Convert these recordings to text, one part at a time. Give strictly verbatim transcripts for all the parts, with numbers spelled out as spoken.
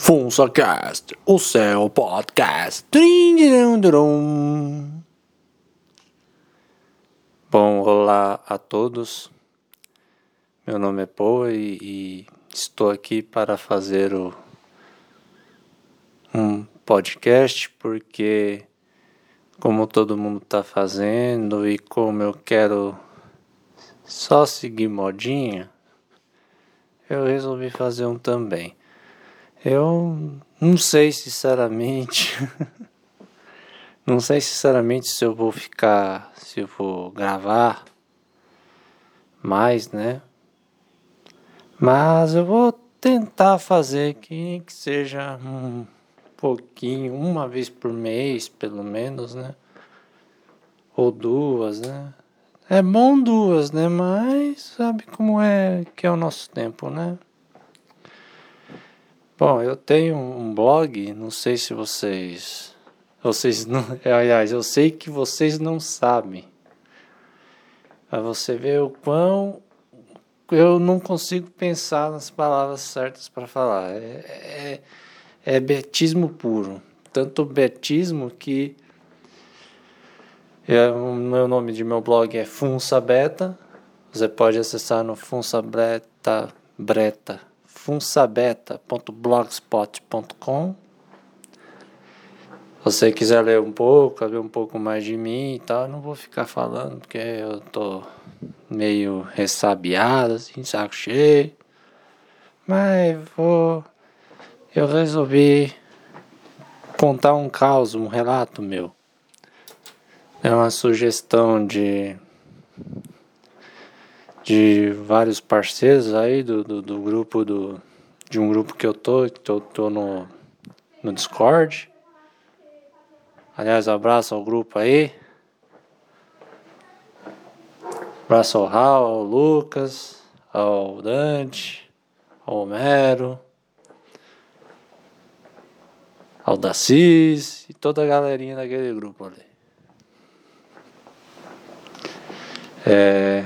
FunsaCast, o seu podcast. Bom, olá a todos. Meu nome é Poa e, e estou aqui para fazer o, um podcast porque, como todo mundo está fazendo e como eu quero só seguir modinha, eu resolvi fazer um também. Eu não sei sinceramente, não sei sinceramente se eu vou ficar, se eu vou gravar mais, né? Mas eu vou tentar fazer que, que seja um pouquinho, uma vez por mês, pelo menos, né? Ou duas, né? É bom duas, né? Mas sabe como é que é o nosso tempo, né? Bom, eu tenho um blog, não sei se vocês... Vocês não... Aliás, eu sei que vocês não sabem. Mas você vê o quão... Eu não consigo pensar nas palavras certas para falar. É, é, é betismo puro. Tanto betismo que... É, o meu nome de meu blog é Funsabeta. Você pode acessar no Funsabeta... Breta... funsabeta ponto blogspot ponto com. Se você quiser ler um pouco, ver um pouco mais de mim e tal, eu não vou ficar falando porque eu tô meio ressabiado, assim, saco cheio. Mas vou... Eu resolvi contar um caos, um relato meu. É uma sugestão de... de vários parceiros aí do, do, do grupo do... de um grupo que eu tô, que eu tô no, no Discord. Aliás, um abraço ao grupo aí. Abraço ao Raul, ao Lucas, ao Dante, ao Homero, ao Dacis e toda a galerinha daquele grupo ali. É...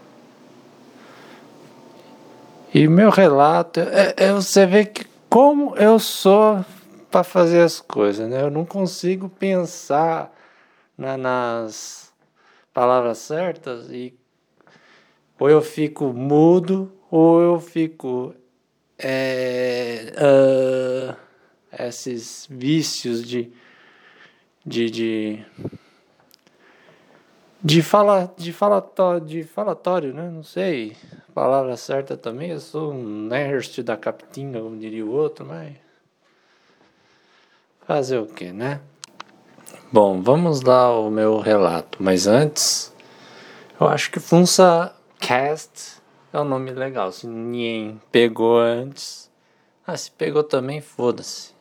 E meu relato é, é você vê que como eu sou para fazer as coisas, né? Eu não consigo pensar na, nas palavras certas e ou eu fico mudo ou eu fico é, uh, esses vícios de de de de fala de falatório, de falatório, né? Não sei a palavra certa também. Eu sou um nerd da capitinga, como diria o outro, mas fazer o que, né? Bom, vamos lá ao meu relato, mas antes eu acho que FunsaCast é um nome legal. Se ninguém pegou antes, ah, se pegou também, foda-se.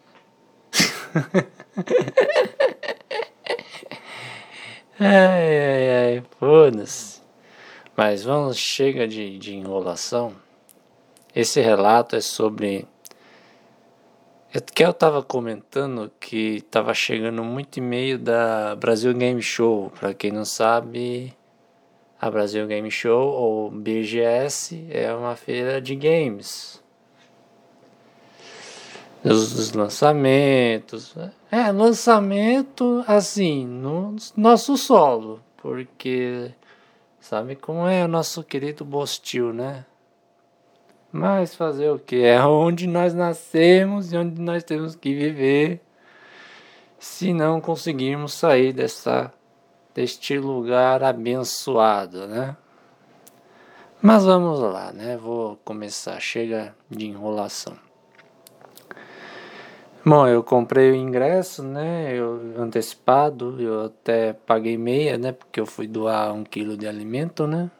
Ai, ai, ai, foda-se. Mas vamos, chega de, de enrolação. Esse relato é sobre... É que eu tava comentando que tava chegando muito e-mail da Brasil Game Show. Pra quem não sabe, a Brasil Game Show, ou B G S, é uma feira de games. Os, os lançamentos. É, lançamento assim, no nosso solo. Porque sabe como é o nosso querido Bostil, né? Mas fazer o que? É onde nós nascemos e onde nós temos que viver. Se não conseguirmos sair dessa, deste lugar abençoado, né? Mas vamos lá, né? Vou começar. Chega de enrolação. Bom, eu comprei o ingresso, né, eu, antecipado, eu até paguei meia, né, porque eu fui doar um quilo de alimento, né,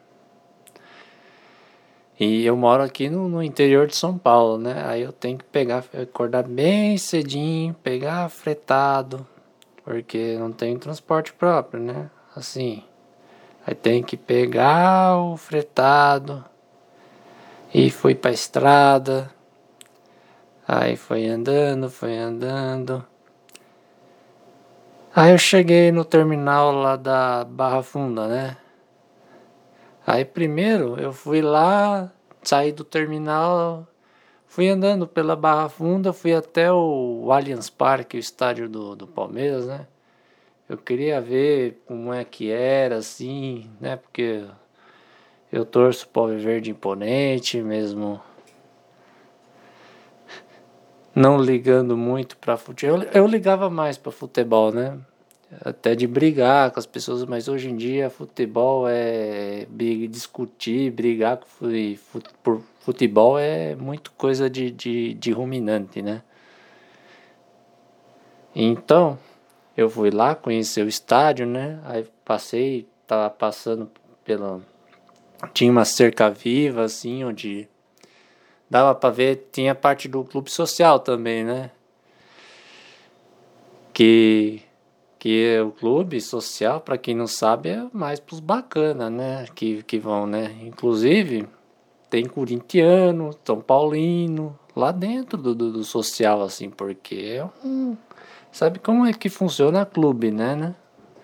e eu moro aqui no, no interior de São Paulo, né, aí eu tenho que pegar, acordar bem cedinho, pegar fretado, porque não tem transporte próprio, né, assim, aí tem que pegar o fretado e fui pra estrada. Aí foi andando, foi andando. Aí eu cheguei no terminal lá da Barra Funda, né? Aí primeiro eu fui lá, saí do terminal, fui andando pela Barra Funda, fui até o Allianz Parque, o estádio do, do Palmeiras, né? Eu queria ver como é que era, assim, né? Porque eu torço pro Alviverde Imponente, mesmo não ligando muito pra futebol. Eu, eu ligava mais pra futebol, né? Até de brigar com as pessoas, mas hoje em dia futebol é discutir, brigar por futebol é muito coisa de, de, de ruminante, né? Então, eu fui lá conhecer o estádio, né? Aí passei, tava passando pela... Tinha uma cerca viva, assim, onde dava pra ver, tinha parte do clube social também, né? Que... que é o clube social, para quem não sabe, é mais pros bacana, né? Que, que vão, né? Inclusive, tem corintiano, São Paulino, lá dentro do, do, do social, assim, porque é um... Sabe como é que funciona clube, né, né?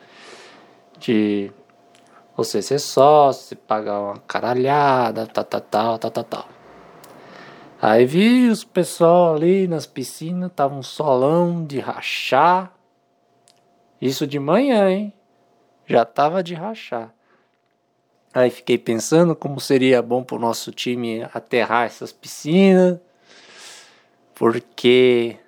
De você ser sócio, você pagar uma caralhada, tal, tal, tal, tal, tal, tal. Aí vi os pessoal ali nas piscinas, tava um solão de rachar. Isso de manhã, hein? Já tava de rachar. Aí fiquei pensando como seria bom pro nosso time aterrar essas piscinas, porque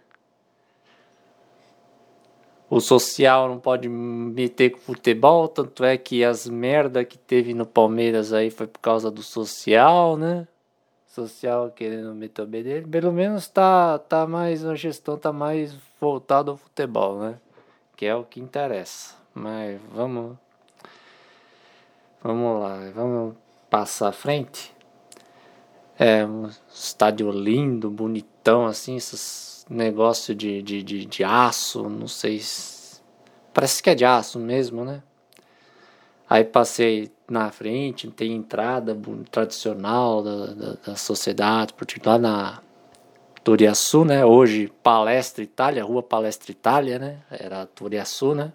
o social não pode meter com futebol, tanto é que as merda que teve no Palmeiras aí foi por causa do social, né? Social querendo meter o B dele. Pelo menos tá, tá mais, a gestão tá mais voltada ao futebol, né? Que é o que interessa. Mas vamos, vamos lá, vamos passar à frente. É um estádio lindo, bonitão, assim, esses negócio de, de, de, de aço, não sei se... Parece que é de aço mesmo, né? Aí passei na frente, tem entrada tradicional da, da, da sociedade, porque lá na Turiaçu, né? Hoje Palestra Itália, Rua Palestra Itália, né? Era Turiaçu, né?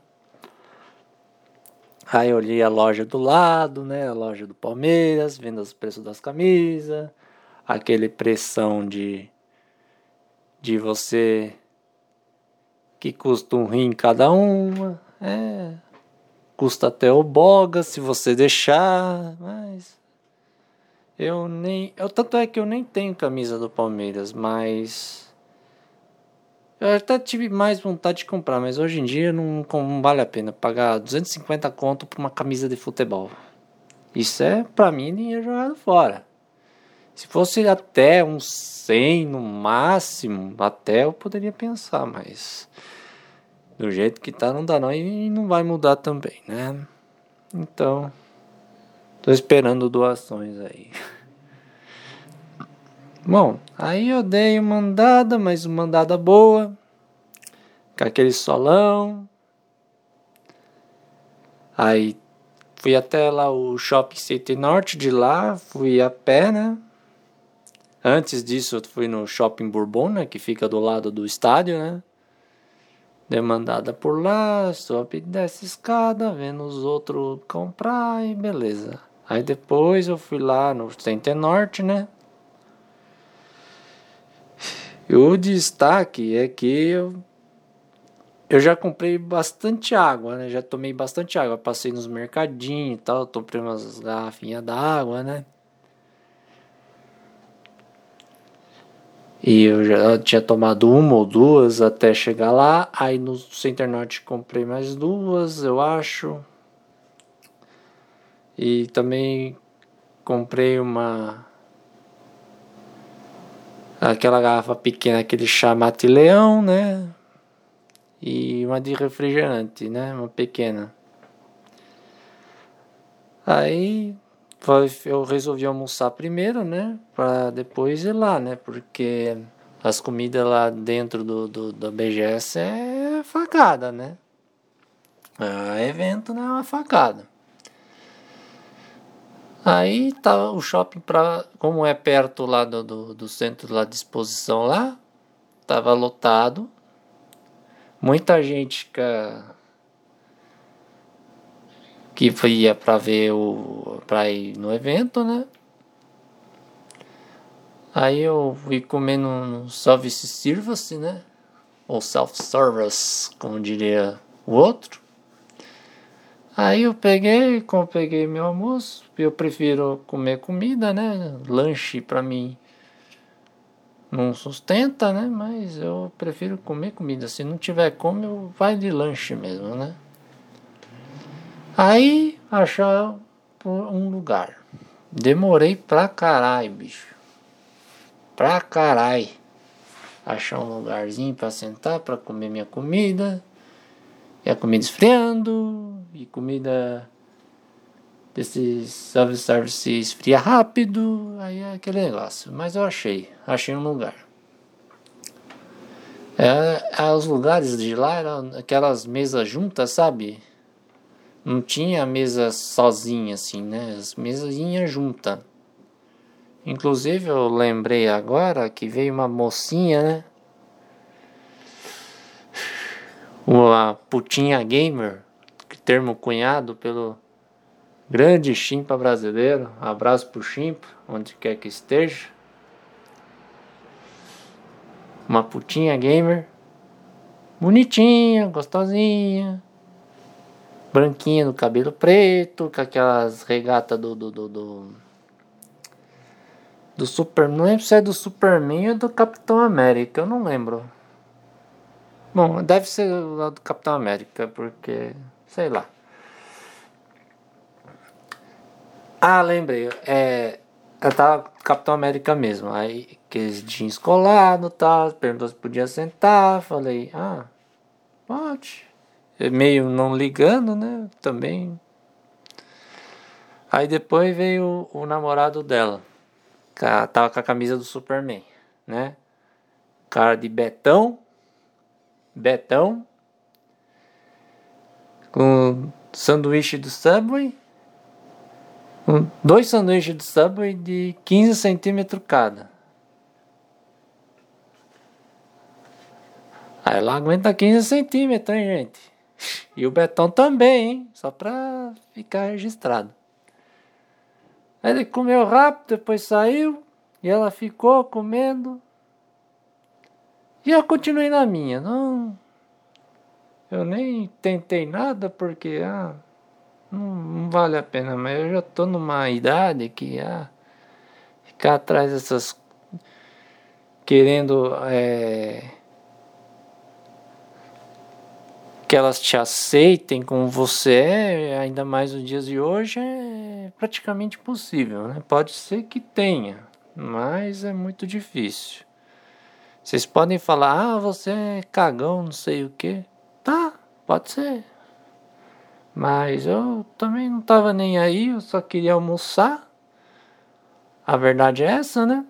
Aí eu olhei a loja do lado, né? A loja do Palmeiras, vendo os preços das camisas, aquele pressão de de você que custa um rim cada uma, é, custa até o boga se você deixar, mas eu nem, eu, tanto é que eu nem tenho camisa do Palmeiras, mas eu até tive mais vontade de comprar, mas hoje em dia não, não vale a pena pagar duzentos e cinquenta conto por uma camisa de futebol. Isso é, pra mim, dinheiro jogado fora. Se fosse até uns cem no máximo, até eu poderia pensar, mas do jeito que tá não dá não, e não vai mudar também, né? Então, tô esperando doações aí. Bom, aí eu dei uma andada, mas uma andada boa, com aquele solão. Aí fui até lá o Shopping City Norte, de lá fui a pé, né? Antes disso eu fui no Shopping Bourbon, né? Que fica do lado do estádio, né? Dei uma andada por lá, sobe e desce escada, vendo os outros comprar e beleza. Aí depois eu fui lá no Center Norte, né? E o destaque é que eu, eu já comprei bastante água, né? Já tomei bastante água. Passei nos mercadinhos e tal, comprei umas garrafinhas d'água, né? E eu já tinha tomado uma ou duas até chegar lá. Aí no Center Norte comprei mais duas, eu acho. E também comprei uma... aquela garrafa pequena, aquele chá mate leão, né? E uma de refrigerante, né? Uma pequena. Aí eu resolvi almoçar primeiro, né? Pra depois ir lá, né? Porque as comidas lá dentro do, do, do B G S é facada, né? É evento, né? É uma facada. Aí tá o shopping, pra, como é perto lá do, do, do centro lá de exposição lá, tava lotado. Muita gente que, que ia pra ver o. Pra ir no evento, né? Aí eu fui comendo no self-service, né? Ou self-service, como diria o outro. Aí eu peguei, como peguei meu almoço, eu prefiro comer comida, né? Lanche pra mim não sustenta, né? Mas eu prefiro comer comida. Se não tiver como, eu vai de lanche mesmo, né? Aí achar um lugar. Demorei pra caralho, bicho. Pra caralho. Achar um lugarzinho pra sentar, pra comer minha comida. E a comida esfriando. E comida desses self-service esfria rápido. Aí é aquele negócio. Mas eu achei. Achei um lugar. É, os lugares de lá eram aquelas mesas juntas, sabe? Não tinha mesa sozinha assim, né? As mesinhas juntas. Inclusive eu lembrei agora que veio uma mocinha, né? Uma putinha gamer, termo cunhado pelo grande chimpa brasileiro. Abraço pro chimpa, onde quer que esteja. Uma putinha gamer. Bonitinha, gostosinha. Branquinha, no cabelo preto, com aquelas regatas do... do, do, do Do Super... Não lembro se é do Superman ou do Capitão América. Eu não lembro. Bom, deve ser lá do Capitão América, porque... Sei lá. Ah, lembrei. É... Eu tava Capitão América mesmo. Aí, aqueles jeans colados e tal. Perguntou se podia sentar. Falei, ah, pode. Meio não ligando, né? Também. Aí depois veio o, o namorado dela. Tava com a camisa do Superman, né? Cara de Betão. Betão. Com sanduíche do Subway. Com dois sanduíches do Subway de quinze centímetros cada. Aí ela aguenta quinze centímetros, hein, gente? E o Betão também, hein? Só pra ficar registrado. Aí ele comeu rápido, depois saiu. E ela ficou comendo. E eu continuei na minha. Não, eu nem tentei nada porque ah, não, não vale a pena. Mas eu já tô numa idade que ah, ficar atrás dessas... Querendo é, que elas te aceitem como você é, ainda mais nos dias de hoje, é praticamente impossível, né? Pode ser que tenha, mas é muito difícil. Vocês podem falar, ah, você é cagão, não sei o que. Tá, pode ser. Mas eu também não tava nem aí, eu só queria almoçar. A verdade é essa, né?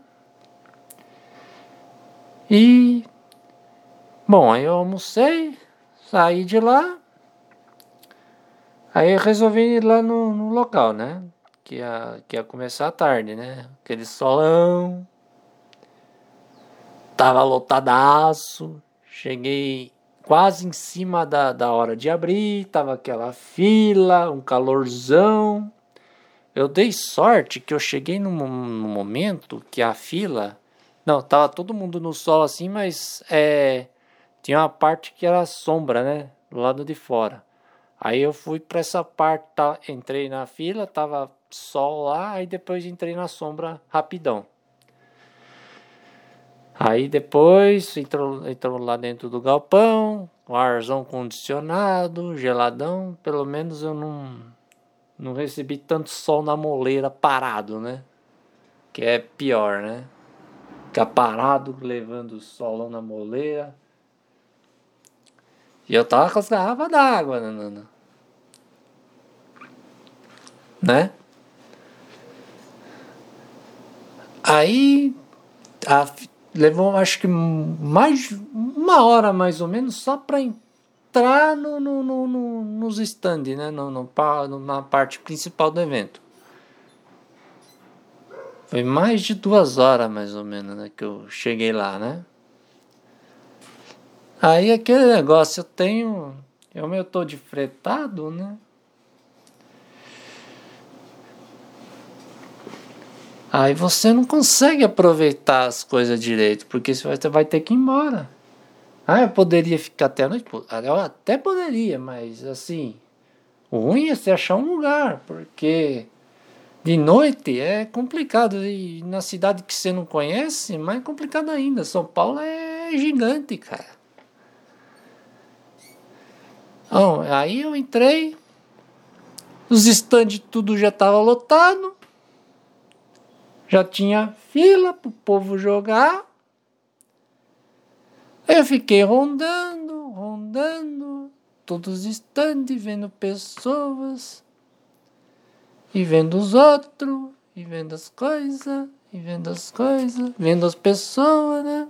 E... Bom, aí eu almocei, saí de lá. Aí eu resolvi ir lá no, no local, né? Que ia, que ia começar à tarde, né? Aquele solão. Tava lotadaço. Cheguei quase em cima da, da hora de abrir. Tava aquela fila, um calorzão. Eu dei sorte que eu cheguei num, num momento que a fila... Não, tava todo mundo no sol assim, mas é, tinha uma parte que era sombra, né? Do lado de fora. Aí eu fui para essa parte, tá, entrei na fila, tava sol lá, aí depois entrei na sombra rapidão. Aí depois entrou, entrou lá dentro do galpão, o arzão condicionado, geladão, pelo menos eu não, não recebi tanto sol na moleira parado, né? Que é pior, né? Ficar parado levando solão na moleira. E eu tava com as garrafas d'água, nanana. Né? Aí a, levou acho que mais uma hora mais ou menos só para entrar no, no, no, no, nos stands, né? No, no, na parte principal do evento. Foi mais de duas horas mais ou menos, né, que eu cheguei lá, né? Aí aquele negócio, eu tenho... Eu meio tô de fretado, né? Aí você não consegue aproveitar as coisas direito, porque você vai ter que ir embora. Ah, eu poderia ficar até a noite? Eu até poderia, mas assim, o ruim é você achar um lugar, porque de noite é complicado. E na cidade que você não conhece, mais complicado ainda. São Paulo é gigante, cara. Bom, aí eu entrei, os estandes tudo já estava lotado, já tinha fila pro povo jogar. Aí eu fiquei rondando, rondando, todos os estandes, vendo pessoas, e vendo os outros, e vendo as coisas, e vendo as coisas, vendo as pessoas, né?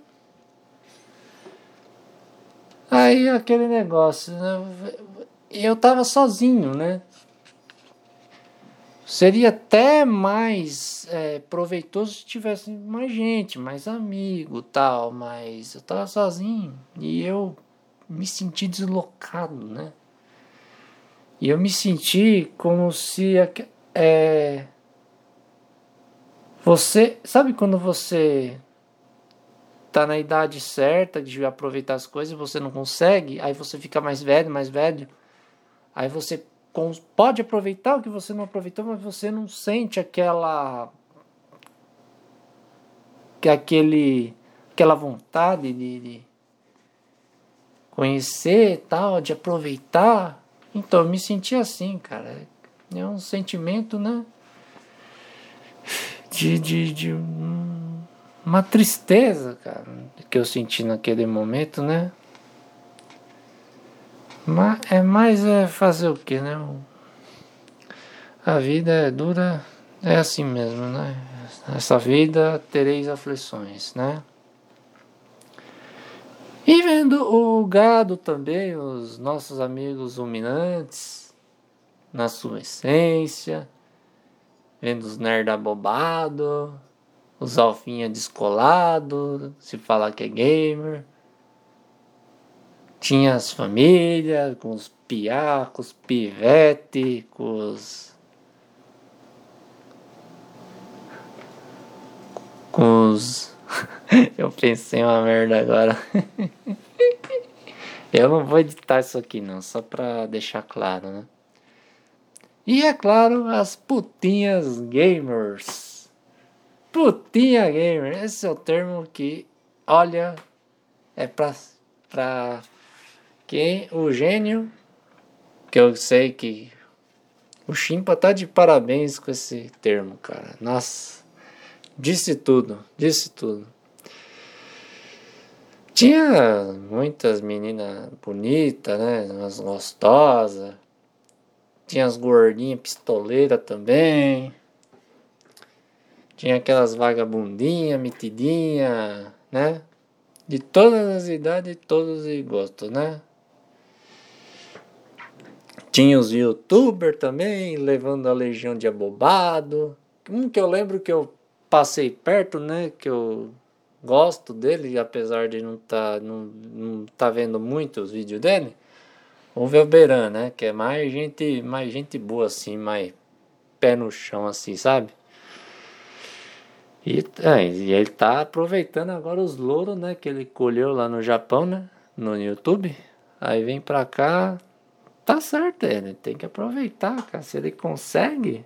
Aí aquele negócio, né? Eu tava sozinho, né? Seria até mais é, proveitoso se tivesse mais gente, mais amigo, tal, mas eu tava sozinho e eu me senti deslocado, né? E eu me senti como se é, você, sabe quando você tá na idade certa de aproveitar as coisas e você não consegue, aí você fica mais velho, mais velho, aí você pode aproveitar o que você não aproveitou, mas você não sente aquela que aquele aquela vontade de, de conhecer, tal, de aproveitar. Então eu me senti assim, cara. É um sentimento, né, de, de, de um, uma tristeza, cara, que eu senti naquele momento, né? Mas é mais é fazer o que, né? A vida é dura, é assim mesmo, né? Essa vida tereis aflições, né? E vendo o gado também, os nossos amigos ruminantes, na sua essência, vendo os nerds abobados, os alfinha descolados, se falar que é gamer. Tinha as famílias, com os piá, com os pivete, com os... Com os... Eu pensei uma merda agora. Eu não vou editar isso aqui não, só pra deixar claro, né? E é claro, as putinhas gamers. Putinha gamer, esse é o termo que, olha, é pra, pra quem, o gênio, que eu sei que o Chimpa tá de parabéns com esse termo, cara. Nossa, disse tudo, disse tudo. Tinha muitas meninas bonitas, né? Umas gostosas. Tinha as gordinhas pistoleiras também. Tinha aquelas vagabundinhas, metidinhas, né? De todas as idades, todos os gostos, né? Tinha os youtubers também, levando a legião de abobado. Um que eu lembro que eu passei perto, né? Que eu gosto dele, apesar de não tá, não, não tá vendo muito os vídeos dele. O Velberan, né? Que é mais gente, mais gente boa, assim, mais pé no chão, assim, sabe? E, é, e ele tá aproveitando agora os louros, né? Que ele colheu lá no Japão, né? No YouTube. Aí vem pra cá. Tá certo, ele tem que aproveitar, cara. Se ele consegue,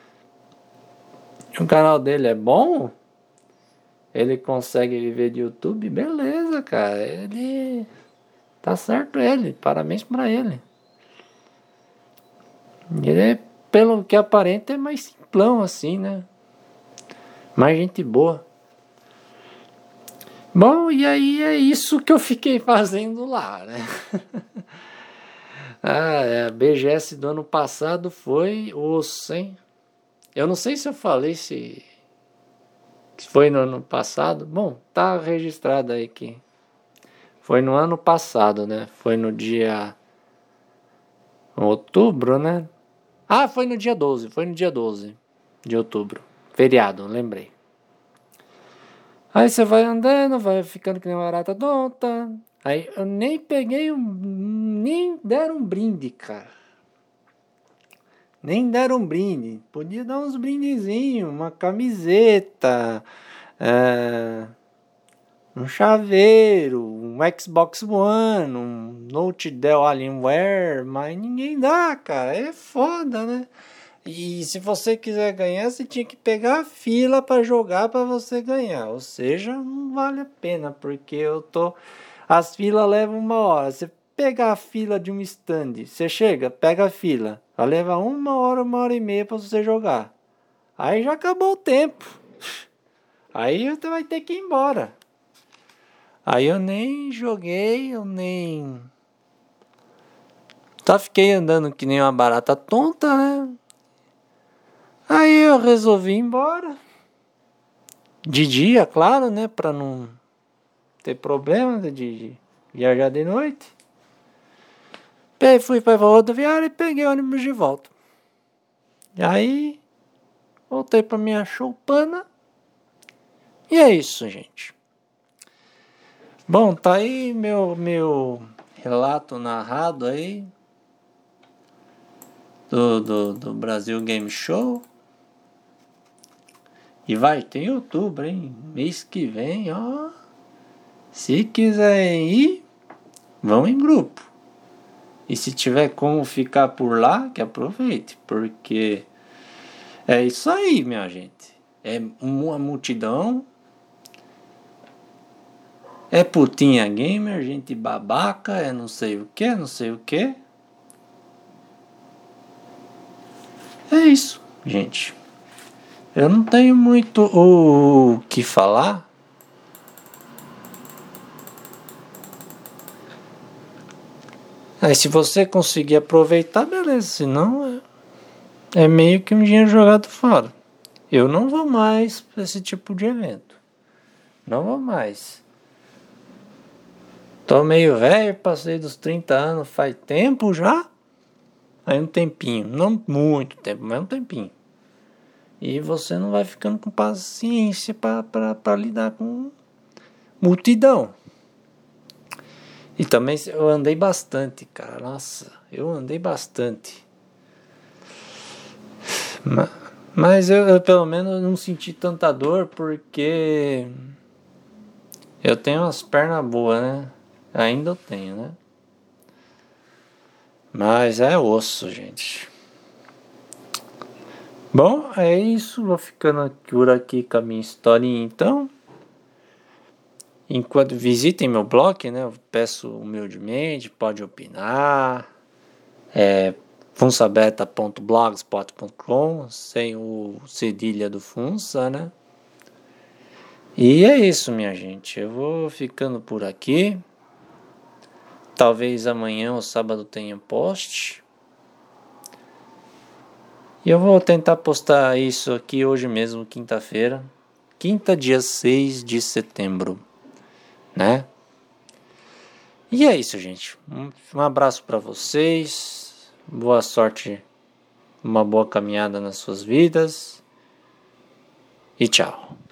o canal dele é bom, ele consegue viver de YouTube, beleza, cara. Ele tá certo, ele. Parabéns pra ele. Ele, pelo que aparenta, é mais simplão assim, né? Mais gente boa. Bom, e aí é isso que eu fiquei fazendo lá, né? Ah, é, a B G S do ano passado foi osso, hein? Eu não sei se eu falei se foi no ano passado. Bom, tá registrado aí que foi no ano passado, né? Foi no dia outubro, né? Ah, foi no dia doze, foi no dia doze de outubro. Feriado, lembrei. Aí você vai andando, vai ficando que nem uma barata tonta. Aí eu nem peguei um... Nem deram um brinde, cara. Nem deram um brinde. Podia dar uns brindezinhos, uma camiseta, é, um chaveiro, um Xbox One, um Note Dell Alienware, mas ninguém dá, cara. É foda, né? E se você quiser ganhar, você tinha que pegar a fila para jogar para você ganhar. Ou seja, não vale a pena, porque eu tô... As filas levam uma hora. Você pegar a fila de um stand, você chega, pega a fila. Vai levar uma hora, uma hora e meia para você jogar. Aí já acabou o tempo. Aí você vai ter que ir embora. Aí eu nem joguei, eu nem... Só fiquei andando que nem uma barata tonta, né? Aí eu resolvi ir embora. De dia, claro, né? Pra não ter problema de viajar de noite. Peguei, fui pra rodoviária e peguei o ônibus de volta. E aí, voltei pra minha choupana. E é isso, gente. Bom, tá aí meu, meu relato narrado aí do, do, do Brasil Game Show. E vai ter outubro, hein? Mês que vem, ó. Se quiserem ir, vão em grupo. E se tiver como ficar por lá, que aproveite. Porque é isso aí, minha gente. É uma multidão. É putinha gamer, gente babaca, é não sei o que, não sei o que. É isso, gente. Eu não tenho muito o que falar. Aí se você conseguir aproveitar, beleza. Senão é, é meio que um dinheiro jogado fora. Eu não vou mais para esse tipo de evento. Não vou mais. Tô meio velho, passei dos trinta anos faz tempo já. Aí um tempinho. Não muito tempo, mas um tempinho. E você não vai ficando com paciência para lidar com multidão. E também eu andei bastante, cara. Nossa, eu andei bastante. Mas, mas eu, eu pelo menos não senti tanta dor porque eu tenho umas pernas boas, né? Ainda eu tenho, né? Mas é osso, gente. Bom, é isso. Vou ficando por aqui com a minha historinha, então. Enquanto visitem meu blog, né? Eu peço humildemente, pode opinar. É funsabeta ponto blogspot ponto com, sem o cedilha do Funsa, né? E é isso, minha gente. Eu vou ficando por aqui. Talvez amanhã ou sábado tenha post. E eu vou tentar postar isso aqui hoje mesmo, quinta-feira. Quinta, dia seis de setembro, né? E é isso, gente. Um, um abraço para vocês. Boa sorte. Uma boa caminhada nas suas vidas. E tchau.